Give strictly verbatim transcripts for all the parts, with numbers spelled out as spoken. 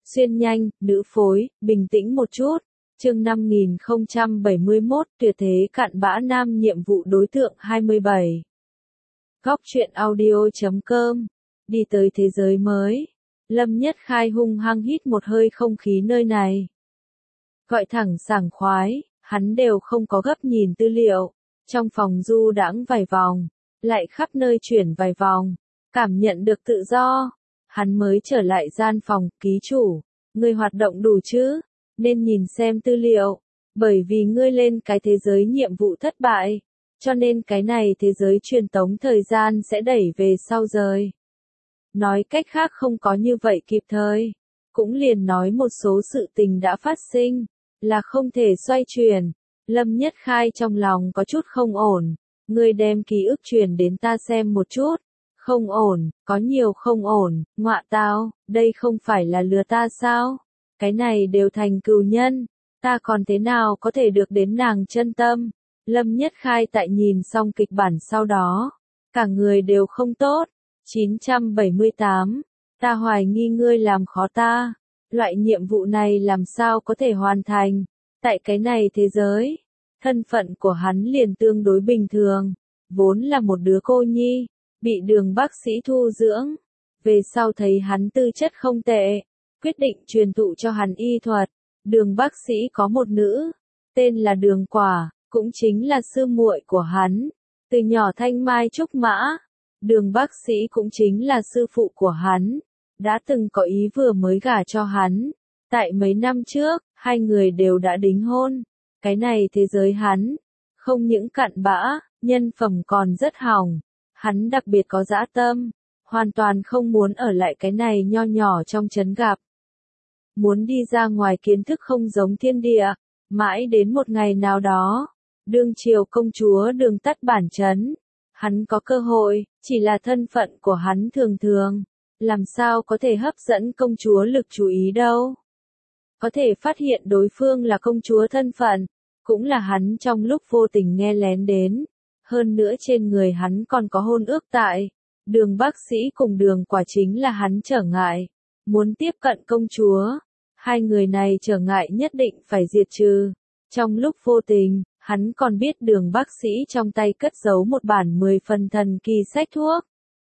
Xuyên nhanh, nữ phối, bình tĩnh một chút. Chương năm nghìn không trăm bảy mươi mốt, tuyệt thế cặn bã nam nhiệm vụ đối tượng hai mươi bảy. Góc truyện audio chấm com. Đi tới thế giới mới. Lâm Nhất Khai hung hăng hít một hơi không khí nơi này. Gọi thẳng sảng khoái, hắn đều không có gấp nhìn tư liệu. Trong phòng du đãng vài vòng, lại khắp nơi chuyển vài vòng, cảm nhận được tự do. Hắn mới trở lại gian phòng, ký chủ, ngươi hoạt động đủ chứ, nên nhìn xem tư liệu, bởi vì ngươi lên cái thế giới nhiệm vụ thất bại, cho nên cái này thế giới truyền tống thời gian sẽ đẩy về sau rời. Nói cách khác không có như vậy kịp thời, cũng liền nói một số sự tình đã phát sinh, là không thể xoay chuyển. Lâm Nhất Khai trong lòng có chút không ổn, ngươi đem ký ức truyền đến ta xem một chút. Không ổn, có nhiều không ổn, ngọa tao, đây không phải là lừa ta sao? Cái này đều thành cừu nhân, ta còn thế nào có thể được đến nàng chân tâm? Lâm Nhất Khai tại nhìn xong kịch bản sau đó, cả người đều không tốt. chín trăm bảy mươi tám, ta hoài nghi ngươi làm khó ta, loại nhiệm vụ này làm sao có thể hoàn thành? Tại cái này thế giới, thân phận của hắn liền tương đối bình thường, vốn là một đứa cô nhi. Bị Đường bác sĩ thu dưỡng, về sau thấy hắn tư chất không tệ, quyết định truyền thụ cho hắn y thuật. Đường bác sĩ có một nữ, tên là Đường Quả, cũng chính là sư muội của hắn, từ nhỏ thanh mai trúc mã. Đường bác sĩ cũng chính là sư phụ của hắn, đã từng có ý vừa mới gả cho hắn. Tại mấy năm trước, hai người đều đã đính hôn. Cái này thế giới hắn, không những cặn bã, nhân phẩm còn rất hỏng. Hắn đặc biệt có dã tâm, hoàn toàn không muốn ở lại cái này nho nhỏ trong trấn gặp. Muốn đi ra ngoài kiến thức không giống thiên địa, mãi đến một ngày nào đó, đương triều công chúa Đường tắt bản trấn, hắn có cơ hội, chỉ là thân phận của hắn thường thường, làm sao có thể hấp dẫn công chúa lực chú ý đâu. Có thể phát hiện đối phương là công chúa thân phận, cũng là hắn trong lúc vô tình nghe lén đến. Hơn nữa trên người hắn còn có hôn ước tại, Đường bác sĩ cùng Đường Quả chính là hắn trở ngại, muốn tiếp cận công chúa, hai người này trở ngại nhất định phải diệt trừ. Trong lúc vô tình, hắn còn biết Đường bác sĩ trong tay cất giấu một bản mười phần thần kỳ sách thuốc.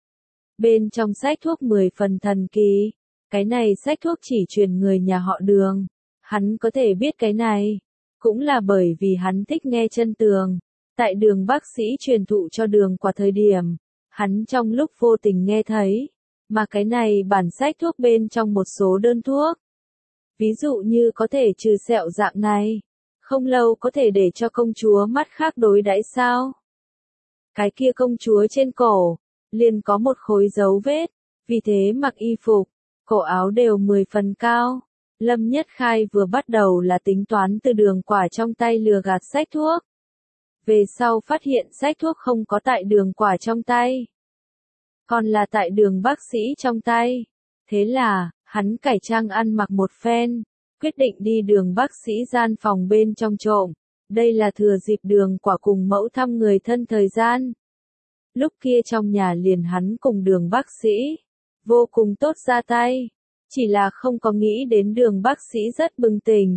Bên trong sách thuốc mười phần thần kỳ, cái này sách thuốc chỉ truyền người nhà họ Đường, hắn có thể biết cái này, cũng là bởi vì hắn thích nghe chân tường. Tại Đường bác sĩ truyền thụ cho Đường Quả thời điểm, hắn trong lúc vô tình nghe thấy, mà cái này bản sách thuốc bên trong một số đơn thuốc. Ví dụ như có thể trừ sẹo dạng này, không lâu có thể để cho công chúa mắt khác đối đãi sao. Cái kia công chúa trên cổ, liền có một khối dấu vết, vì thế mặc y phục, cổ áo đều mười phần cao. Lâm Nhất Khai vừa bắt đầu là tính toán từ Đường Quả trong tay lừa gạt sách thuốc. Về sau phát hiện sách thuốc không có tại Đường Quả trong tay, còn là tại Đường bác sĩ trong tay. Thế là, hắn cải trang ăn mặc một phen, quyết định đi Đường bác sĩ gian phòng bên trong trộm. Đây là thừa dịp Đường Quả cùng mẫu thăm người thân thời gian. Lúc kia trong nhà liền hắn cùng Đường bác sĩ, vô cùng tốt ra tay, chỉ là không có nghĩ đến Đường bác sĩ rất bừng tỉnh.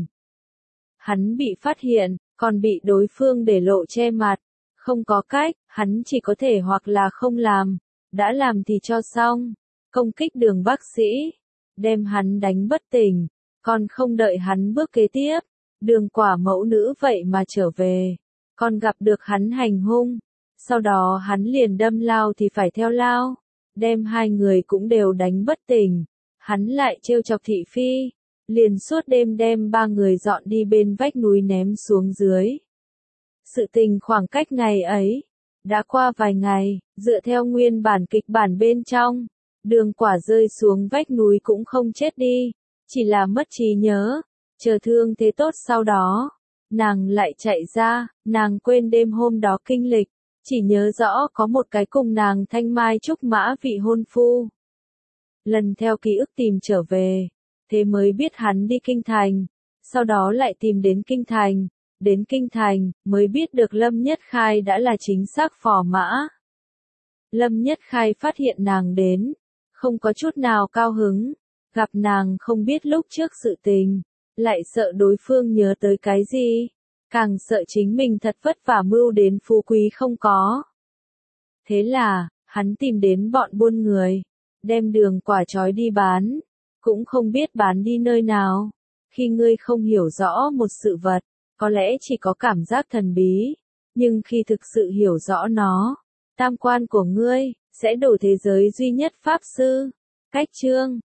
Hắn bị phát hiện, còn bị đối phương để lộ che mặt, không có cách, hắn chỉ có thể hoặc là không làm, đã làm thì cho xong, công kích Đường bác sĩ, đem hắn đánh bất tỉnh, còn không đợi hắn bước kế tiếp, Đường Quả mẫu nữ vậy mà trở về, còn gặp được hắn hành hung, sau đó hắn liền đâm lao thì phải theo lao, đem hai người cũng đều đánh bất tỉnh, hắn lại trêu chọc thị phi. Liền suốt đêm đem ba người dọn đi bên vách núi ném xuống dưới. Sự tình khoảng cách ngày ấy, đã qua vài ngày, dựa theo nguyên bản kịch bản bên trong, Đường Quả rơi xuống vách núi cũng không chết đi, chỉ là mất trí nhớ, chờ thương thế tốt sau đó, nàng lại chạy ra, nàng quên đêm hôm đó kinh lịch, chỉ nhớ rõ có một cái cùng nàng thanh mai trúc mã vị hôn phu. Lần theo ký ức tìm trở về. Thế mới biết hắn đi Kinh Thành, sau đó lại tìm đến Kinh Thành, đến Kinh Thành, mới biết được Lâm Nhất Khai đã là chính xác phò mã. Lâm Nhất Khai phát hiện nàng đến, không có chút nào cao hứng, Gặp nàng không biết lúc trước sự tình, lại sợ đối phương nhớ tới cái gì, càng sợ chính mình thật vất vả mưu đến phú quý không có. Thế là, hắn tìm đến bọn buôn người, đem đường quả trói đi bán, cũng không biết bán đi nơi nào. Khi ngươi không hiểu rõ một sự vật, có lẽ chỉ có cảm giác thần bí, nhưng khi thực sự hiểu rõ nó, tam quan của ngươi sẽ đổi thế giới duy nhất pháp sư. Cách chương